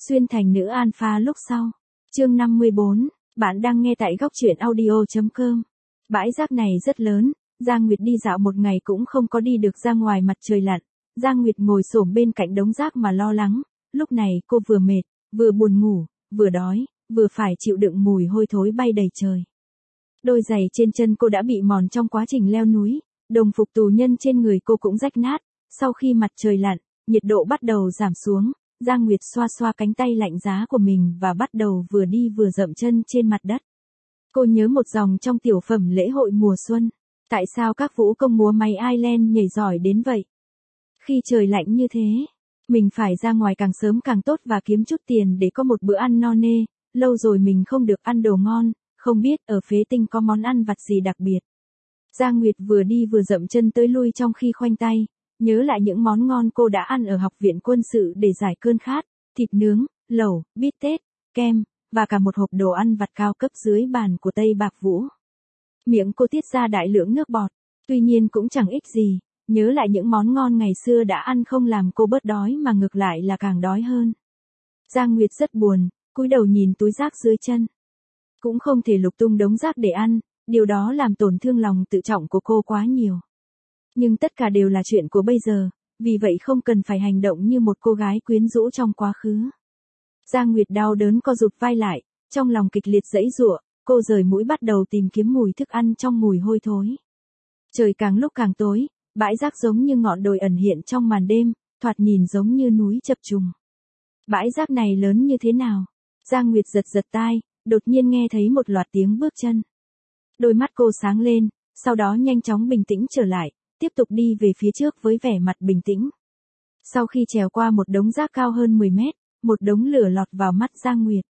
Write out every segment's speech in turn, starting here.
Xuyên thành nữ alpha lúc sau. Chương 54, bạn đang nghe tại góc truyện audio.com. Bãi rác này rất lớn, Giang Nguyệt đi dạo một ngày cũng không có đi được ra ngoài mặt trời lặn. Giang Nguyệt ngồi xổm bên cạnh đống rác mà lo lắng, lúc này cô vừa mệt, vừa buồn ngủ, vừa đói, vừa phải chịu đựng mùi hôi thối bay đầy trời. Đôi giày trên chân cô đã bị mòn trong quá trình leo núi, đồng phục tù nhân trên người cô cũng rách nát. Sau khi mặt trời lặn, nhiệt độ bắt đầu giảm xuống, Giang Nguyệt xoa xoa cánh tay lạnh giá của mình và bắt đầu vừa đi vừa dậm chân trên mặt đất. Cô nhớ một dòng trong tiểu phẩm lễ hội mùa xuân. Tại sao các vũ công múa may Ireland nhảy giỏi đến vậy? Khi trời lạnh như thế, mình phải ra ngoài càng sớm càng tốt và kiếm chút tiền để có một bữa ăn no nê. Lâu rồi mình không được ăn đồ ngon, không biết ở Phế Tinh có món ăn vặt gì đặc biệt. Giang Nguyệt vừa đi vừa dậm chân tới lui trong khi khoanh tay, nhớ lại những món ngon cô đã ăn ở học viện quân sự để giải cơn khát, thịt nướng, lẩu, bít tết, kem, và cả một hộp đồ ăn vặt cao cấp dưới bàn của Tây Bạc Vũ. Miệng cô tiết ra đại lượng nước bọt, tuy nhiên cũng chẳng ích gì, nhớ lại những món ngon ngày xưa đã ăn không làm cô bớt đói mà ngược lại là càng đói hơn. Giang Nguyệt rất buồn, cúi đầu nhìn túi rác dưới chân. Cũng không thể lục tung đống rác để ăn, điều đó làm tổn thương lòng tự trọng của cô quá nhiều. Nhưng tất cả đều là chuyện của bây giờ, vì vậy không cần phải hành động như một cô gái quyến rũ trong quá khứ. Giang Nguyệt đau đớn co rụt vai lại, trong lòng kịch liệt giãy giụa, cô rời mũi bắt đầu tìm kiếm mùi thức ăn trong mùi hôi thối. Trời càng lúc càng tối, bãi rác giống như ngọn đồi ẩn hiện trong màn đêm, thoạt nhìn giống như núi chập trùng. Bãi rác này lớn như thế nào? Giang Nguyệt giật giật tai, đột nhiên nghe thấy một loạt tiếng bước chân. Đôi mắt cô sáng lên, sau đó nhanh chóng bình tĩnh trở lại, tiếp tục đi về phía trước với vẻ mặt bình tĩnh. Sau khi trèo qua một đống rác cao hơn 10 mét, một đống lửa lọt vào mắt Giang Nguyệt.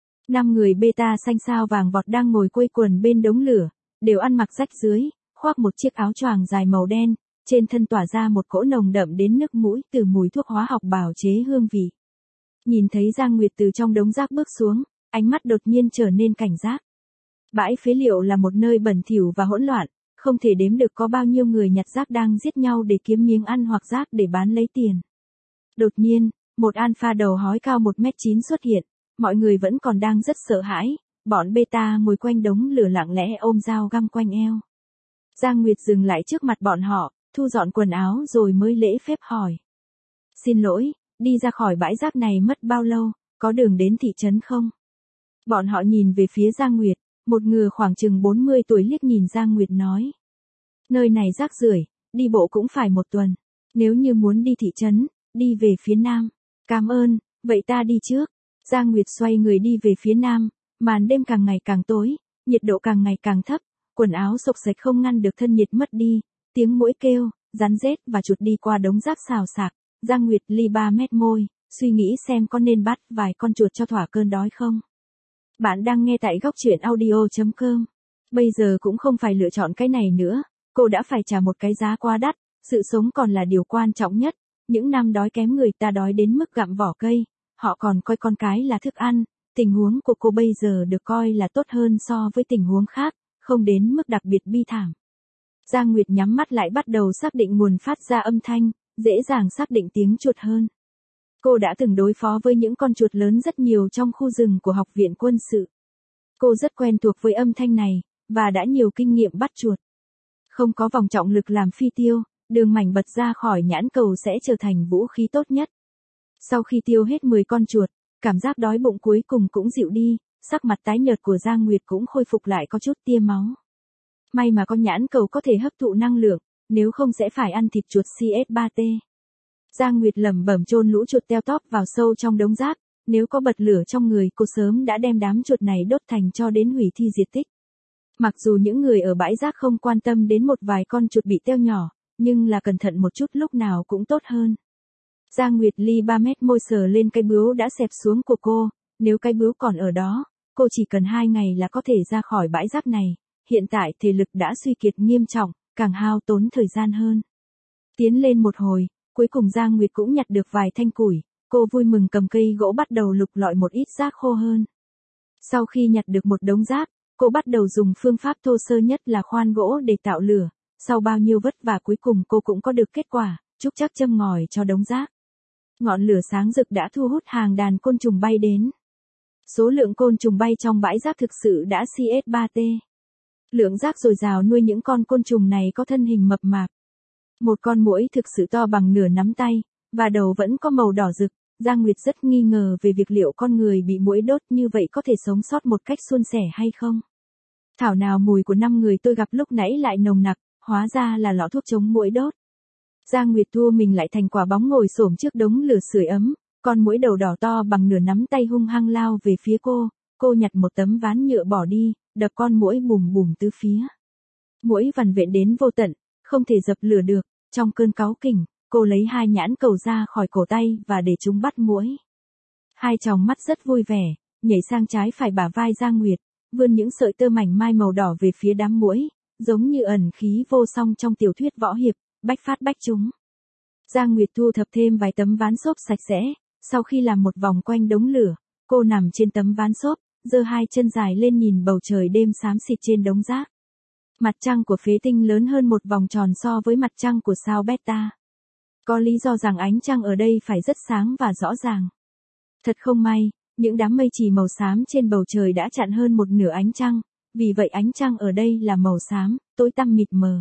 5 người beta xanh sao vàng vọt đang ngồi quây quần bên đống lửa, đều ăn mặc rách rưới, khoác một chiếc áo choàng dài màu đen, trên thân tỏa ra một cỗ nồng đậm đến nước mũi từ mùi thuốc hóa học bào chế hương vị. Nhìn thấy Giang Nguyệt từ trong đống rác bước xuống, ánh mắt đột nhiên trở nên cảnh giác. Bãi phế liệu là một nơi bẩn thỉu và hỗn loạn, không thể đếm được có bao nhiêu người nhặt rác đang giết nhau để kiếm miếng ăn hoặc rác để bán lấy tiền. Đột nhiên, một alpha đầu hói cao 1m9 xuất hiện, mọi người vẫn còn đang rất sợ hãi, bọn beta ngồi quanh đống lửa lặng lẽ ôm dao găm quanh eo. Giang Nguyệt dừng lại trước mặt bọn họ, thu dọn quần áo rồi mới lễ phép hỏi. Xin lỗi, đi ra khỏi bãi rác này mất bao lâu, có đường đến thị trấn không? Bọn họ nhìn về phía Giang Nguyệt, một người khoảng chừng 40 tuổi liếc nhìn Giang Nguyệt nói. Nơi này rác rưởi, đi bộ cũng phải 1 tuần. Nếu như muốn đi thị trấn, đi về phía nam. Cảm ơn, vậy ta đi trước. Giang Nguyệt xoay người đi về phía nam, màn đêm càng ngày càng tối, nhiệt độ càng ngày càng thấp, quần áo xộc xệch không ngăn được thân nhiệt mất đi, tiếng muỗi kêu, rắn rết và chuột đi qua đống rác xào xạc. Giang Nguyệt li 3 mét môi, suy nghĩ xem có nên bắt vài con chuột cho thỏa cơn đói không. Bạn đang nghe tại góc truyện audio.com. Bây giờ cũng không phải lựa chọn cái này nữa, cô đã phải trả một cái giá quá đắt, sự sống còn là điều quan trọng nhất. Những năm đói kém người ta đói đến mức gặm vỏ cây, họ còn coi con cái là thức ăn, tình huống của cô bây giờ được coi là tốt hơn so với tình huống khác, không đến mức đặc biệt bi thảm. Giang Nguyệt nhắm mắt lại bắt đầu xác định nguồn phát ra âm thanh, dễ dàng xác định tiếng chuột hơn. Cô đã từng đối phó với những con chuột lớn rất nhiều trong khu rừng của học viện quân sự. Cô rất quen thuộc với âm thanh này, và đã nhiều kinh nghiệm bắt chuột. Không có vòng trọng lực làm phi tiêu, đường mảnh bật ra khỏi nhãn cầu sẽ trở thành vũ khí tốt nhất. Sau khi tiêu hết 10 con chuột, cảm giác đói bụng cuối cùng cũng dịu đi, sắc mặt tái nhợt của Giang Nguyệt cũng khôi phục lại có chút tia máu. May mà con nhãn cầu có thể hấp thụ năng lượng, nếu không sẽ phải ăn thịt chuột CS3T. Giang Nguyệt lẩm bẩm chôn lũ chuột teo tóp vào sâu trong đống rác, nếu có bật lửa trong người cô sớm đã đem đám chuột này đốt thành cho đến hủy thi diệt tích. Mặc dù những người ở bãi rác không quan tâm đến một vài con chuột bị teo nhỏ, nhưng là cẩn thận một chút lúc nào cũng tốt hơn. Giang Nguyệt li 3 mét môi sờ lên cái bướu đã xẹp xuống của cô, nếu cái bướu còn ở đó, cô chỉ cần 2 ngày là có thể ra khỏi bãi rác này, hiện tại thể lực đã suy kiệt nghiêm trọng, càng hao tốn thời gian hơn. Tiến lên một hồi, cuối cùng Giang Nguyệt cũng nhặt được vài thanh củi, cô vui mừng cầm cây gỗ bắt đầu lục lọi một ít rác khô hơn. Sau khi nhặt được một đống rác, cô bắt đầu dùng phương pháp thô sơ nhất là khoan gỗ để tạo lửa, sau bao nhiêu vất vả cuối cùng cô cũng có được kết quả, trúc chắc châm ngòi cho đống rác. Ngọn lửa sáng rực đã thu hút hàng đàn côn trùng bay đến. Số lượng côn trùng bay trong bãi rác thực sự đã CS3T. Lượng rác dồi dào nuôi những con côn trùng này có thân hình mập mạp. Một con muỗi thực sự to bằng nửa nắm tay, và đầu vẫn có màu đỏ rực. Giang Nguyệt rất nghi ngờ về việc liệu con người bị muỗi đốt như vậy có thể sống sót một cách suôn sẻ hay không. Thảo nào mùi của 5 người tôi gặp lúc nãy lại nồng nặc, hóa ra là lọ thuốc chống muỗi đốt. Giang Nguyệt thua mình lại thành quả bóng ngồi xổm trước đống lửa sưởi ấm, con muỗi đầu đỏ to bằng nửa nắm tay hung hăng lao về phía cô nhặt một tấm ván nhựa bỏ đi, đập con muỗi bùm bùm tứ phía. Muỗi vằn vện đến vô tận, không thể dập lửa được, trong cơn cáu kỉnh, cô lấy 2 nhãn cầu ra khỏi cổ tay và để chúng bắt muỗi. Hai tròng mắt rất vui vẻ, nhảy sang trái phải bả vai Giang Nguyệt, vươn những sợi tơ mảnh mai màu đỏ về phía đám muỗi, giống như ẩn khí vô song trong tiểu thuyết võ hiệp, bách phát bách trúng. Giang Nguyệt thu thập thêm vài tấm ván xốp sạch sẽ, sau khi làm một vòng quanh đống lửa, cô nằm trên tấm ván xốp, giơ 2 chân dài lên nhìn bầu trời đêm xám xịt trên đống rác. Mặt trăng của phế tinh lớn hơn một vòng tròn so với mặt trăng của sao Beta. Có lý do rằng ánh trăng ở đây phải rất sáng và rõ ràng. Thật không may, những đám mây chì màu xám trên bầu trời đã chặn hơn một nửa ánh trăng, vì vậy ánh trăng ở đây là màu xám, tối tăm mịt mờ.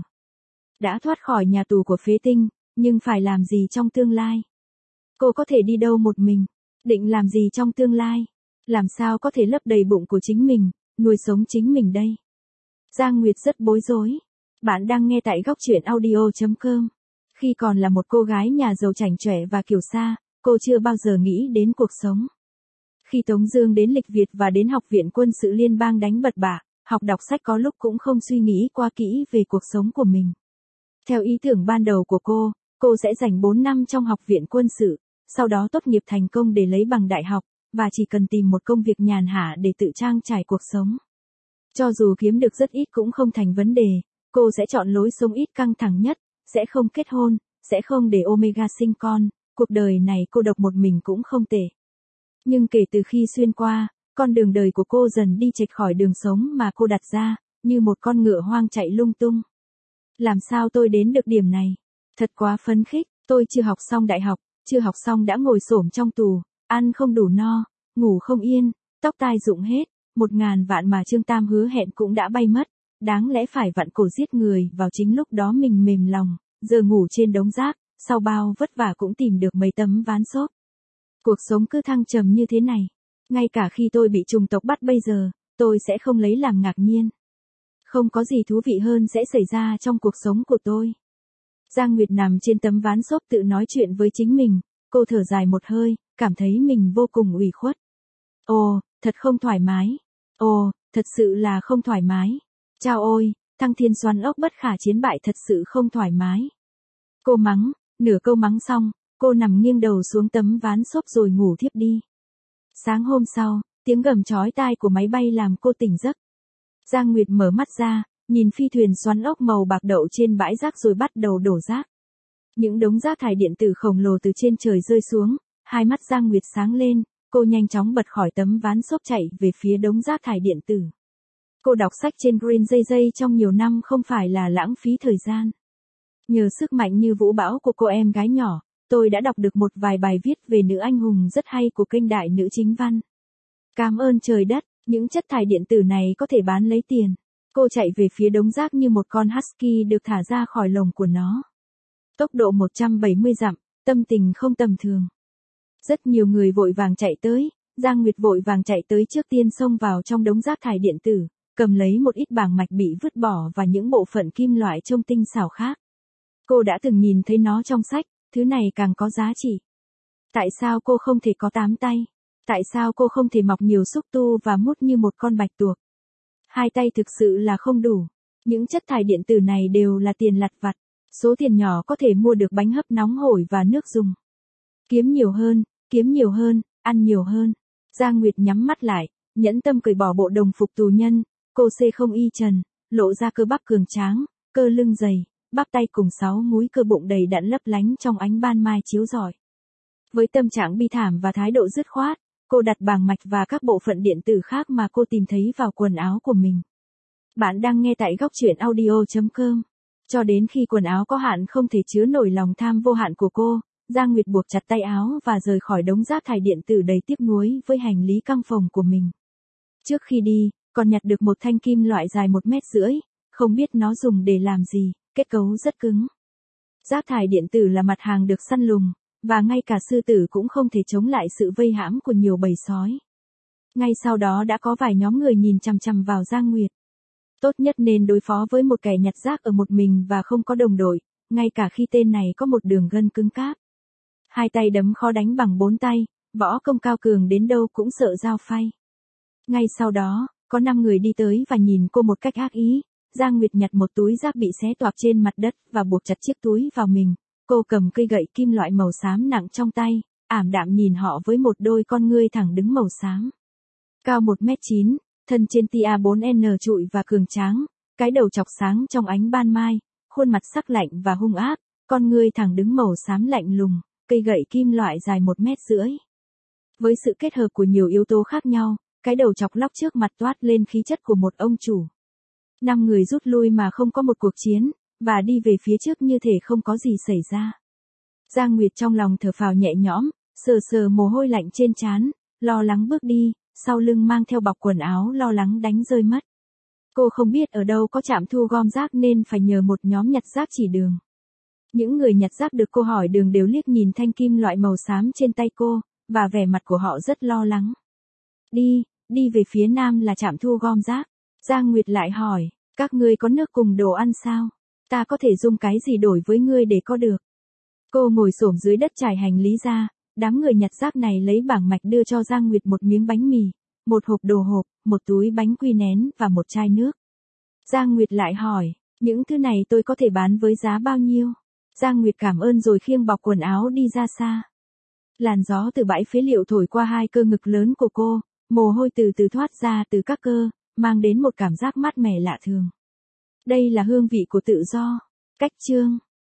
Đã thoát khỏi nhà tù của phế tinh, nhưng phải làm gì trong tương lai? Cô có thể đi đâu một mình? Định làm gì trong tương lai? Làm sao có thể lấp đầy bụng của chính mình, nuôi sống chính mình đây? Giang Nguyệt rất bối rối. Bạn đang nghe tại góc truyện audio.com. Khi còn là một cô gái nhà giàu chảnh chọe và kiều sa, cô chưa bao giờ nghĩ đến cuộc sống. Khi Tống Dương đến lịch Việt và đến Học viện Quân sự Liên bang đánh bật bạ, học đọc sách có lúc cũng không suy nghĩ qua kỹ về cuộc sống của mình. Theo ý tưởng ban đầu của cô sẽ dành 4 năm trong Học viện Quân sự, sau đó tốt nghiệp thành công để lấy bằng đại học, và chỉ cần tìm một công việc nhàn hạ để tự trang trải cuộc sống. Cho dù kiếm được rất ít cũng không thành vấn đề, cô sẽ chọn lối sống ít căng thẳng nhất, sẽ không kết hôn, sẽ không để Omega sinh con, cuộc đời này cô độc một mình cũng không tệ. Nhưng kể từ khi xuyên qua, con đường đời của cô dần đi chệch khỏi đường sống mà cô đặt ra, như một con ngựa hoang chạy lung tung. Làm sao tôi đến được điểm này? Thật quá phấn khích, tôi chưa học xong đại học, chưa học xong đã ngồi xổm trong tù, ăn không đủ no, ngủ không yên, tóc tai rụng hết, 1.000 vạn mà Trương Tam hứa hẹn cũng đã bay mất, đáng lẽ phải vặn cổ giết người vào chính lúc đó mình mềm lòng, giờ ngủ trên đống rác, sau bao vất vả cũng tìm được mấy tấm ván xốp. Cuộc sống cứ thăng trầm như thế này, ngay cả khi tôi bị chủng tộc bắt bây giờ, tôi sẽ không lấy làm ngạc nhiên. Không có gì thú vị hơn sẽ xảy ra trong cuộc sống của tôi. Giang Nguyệt nằm trên tấm ván xốp tự nói chuyện với chính mình, cô thở dài một hơi, cảm thấy mình vô cùng ủy khuất. Ồ, thật không thoải mái. Ồ, thật sự là không thoải mái. Chao ôi, thăng thiên xoắn ốc bất khả chiến bại thật sự không thoải mái. Cô mắng, nửa câu mắng xong, cô nằm nghiêng đầu xuống tấm ván xốp rồi ngủ thiếp đi. Sáng hôm sau, tiếng gầm chói tai của máy bay làm cô tỉnh giấc. Giang Nguyệt mở mắt ra, nhìn phi thuyền xoắn ốc màu bạc đậu trên bãi rác rồi bắt đầu đổ rác. Những đống rác thải điện tử khổng lồ từ trên trời rơi xuống, hai mắt Giang Nguyệt sáng lên, cô nhanh chóng bật khỏi tấm ván xốp chạy về phía đống rác thải điện tử. Cô đọc sách trên Green JJ trong nhiều năm không phải là lãng phí thời gian. Nhờ sức mạnh như vũ bão của cô em gái nhỏ, tôi đã đọc được một vài bài viết về nữ anh hùng rất hay của kênh Đại Nữ Chính Văn. Cảm ơn trời đất, những chất thải điện tử này có thể bán lấy tiền. Cô chạy về phía đống rác như một con husky được thả ra khỏi lồng của nó. Tốc độ 170 dặm, tâm tình không tầm thường. Rất nhiều người vội vàng chạy tới, Giang Nguyệt vội vàng chạy tới trước tiên xông vào trong đống rác thải điện tử, cầm lấy một ít bảng mạch bị vứt bỏ và những bộ phận kim loại trông tinh xảo khác. Cô đã từng nhìn thấy nó trong sách, thứ này càng có giá trị. Tại sao cô không thể có 8 tay? Tại sao cô không thể mọc nhiều xúc tu và mút như một con bạch tuộc? 2 tay thực sự là không đủ. Những chất thải điện tử này đều là tiền lặt vặt. Số tiền nhỏ có thể mua được bánh hấp nóng hổi và nước dùng. Kiếm nhiều hơn, ăn nhiều hơn. Giang Nguyệt nhắm mắt lại, nhẫn tâm cởi bỏ bộ đồng phục tù nhân. Cô xê không y trần, lộ ra cơ bắp cường tráng, cơ lưng dày, bắp tay cùng 6 múi cơ bụng đầy đặn lấp lánh trong ánh ban mai chiếu rọi. Với tâm trạng bi thảm và thái độ dứt khoát, cô đặt bảng mạch và các bộ phận điện tử khác mà cô tìm thấy vào quần áo của mình. Bạn đang nghe tại góc truyện audio.com. Cho đến khi quần áo có hạn không thể chứa nổi lòng tham vô hạn của cô, Giang Nguyệt buộc chặt tay áo và rời khỏi đống rác thải điện tử đầy tiếc nuối với hành lý căng phòng của mình. Trước khi đi, còn nhặt được một thanh kim loại dài 1,5 mét, không biết nó dùng để làm gì, kết cấu rất cứng. Rác thải điện tử là mặt hàng được săn lùng, và ngay cả sư tử cũng không thể chống lại sự vây hãm của nhiều bầy sói. Ngay sau đó đã có vài nhóm người nhìn chằm chằm vào Giang Nguyệt. Tốt nhất nên đối phó với một kẻ nhặt rác ở một mình và không có đồng đội, ngay cả khi tên này có một đường gân cứng cáp. 2 tay đấm khó đánh bằng 4 tay, võ công cao cường đến đâu cũng sợ dao phay. Ngay sau đó, có 5 người đi tới và nhìn cô một cách ác ý. Giang Nguyệt nhặt một túi rác bị xé toạc trên mặt đất và buộc chặt chiếc túi vào mình. Cô cầm cây gậy kim loại màu xám nặng trong tay, ảm đạm nhìn họ với một đôi con ngươi thẳng đứng màu xám. Cao 1,9 m, thân trên tia 4N trụi và cường tráng, cái đầu chọc sáng trong ánh ban mai, khuôn mặt sắc lạnh và hung ác, con ngươi thẳng đứng màu xám lạnh lùng, cây gậy kim loại dài 1,5 m. Với sự kết hợp của nhiều yếu tố khác nhau, cái đầu chọc lóc trước mặt toát lên khí chất của một ông chủ. 5 người rút lui mà không có một cuộc chiến, và đi về phía trước như thể không có gì xảy ra. Giang Nguyệt trong lòng thở phào nhẹ nhõm, sờ sờ mồ hôi lạnh trên trán, lo lắng bước đi, sau lưng mang theo bọc quần áo lo lắng đánh rơi mất. Cô không biết ở đâu có trạm thu gom rác nên phải nhờ một nhóm nhặt rác chỉ đường. Những người nhặt rác được cô hỏi đường đều liếc nhìn thanh kim loại màu xám trên tay cô, và vẻ mặt của họ rất lo lắng. Đi về phía nam là trạm thu gom rác. Giang Nguyệt lại hỏi, các ngươi có nước cùng đồ ăn sao? Ta có thể dùng cái gì đổi với ngươi để có được? Cô ngồi xổm dưới đất trải hành lý ra, đám người nhặt rác này lấy bảng mạch đưa cho Giang Nguyệt một miếng bánh mì, một hộp đồ hộp, một túi bánh quy nén và một chai nước. Giang Nguyệt lại hỏi, những thứ này tôi có thể bán với giá bao nhiêu? Giang Nguyệt cảm ơn rồi khiêng bọc quần áo đi ra xa. Làn gió từ bãi phế liệu thổi qua hai cơ ngực lớn của cô, mồ hôi từ từ thoát ra từ các cơ, mang đến một cảm giác mát mẻ lạ thường. Đây là hương vị của tự do. Cách chương